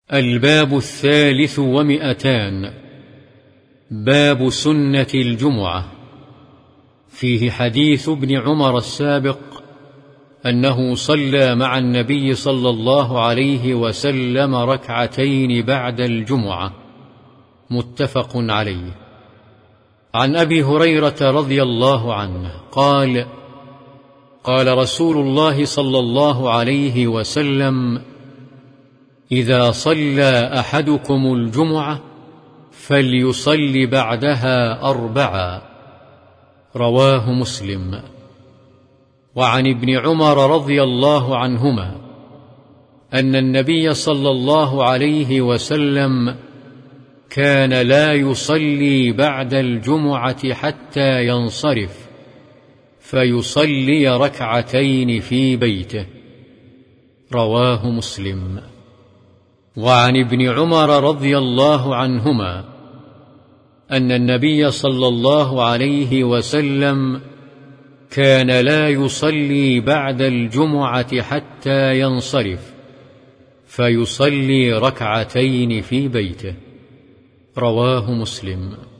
الباب 300 باب سنة الجمعة. فيه حديث ابن عمر السابق أنه صلى مع النبي صلى الله عليه وسلم ركعتين بعد الجمعة، متفق عليه. عن أبي هريرة رضي الله عنه قال: قال رسول الله صلى الله عليه وسلم: إذا صلى أحدكم الجمعة فليصل بعدها 4. رواه مسلم. وعن ابن عمر رضي الله عنهما أن النبي صلى الله عليه وسلم كان لا يصلي بعد الجمعة حتى ينصرف، فيصلي ركعتين في بيته. رواه مسلم. وعن ابن عمر رضي الله عنهما أن النبي صلى الله عليه وسلم كان لا يصلي بعد الجمعة حتى ينصرف، فيصلي ركعتين في بيته. رواه مسلم.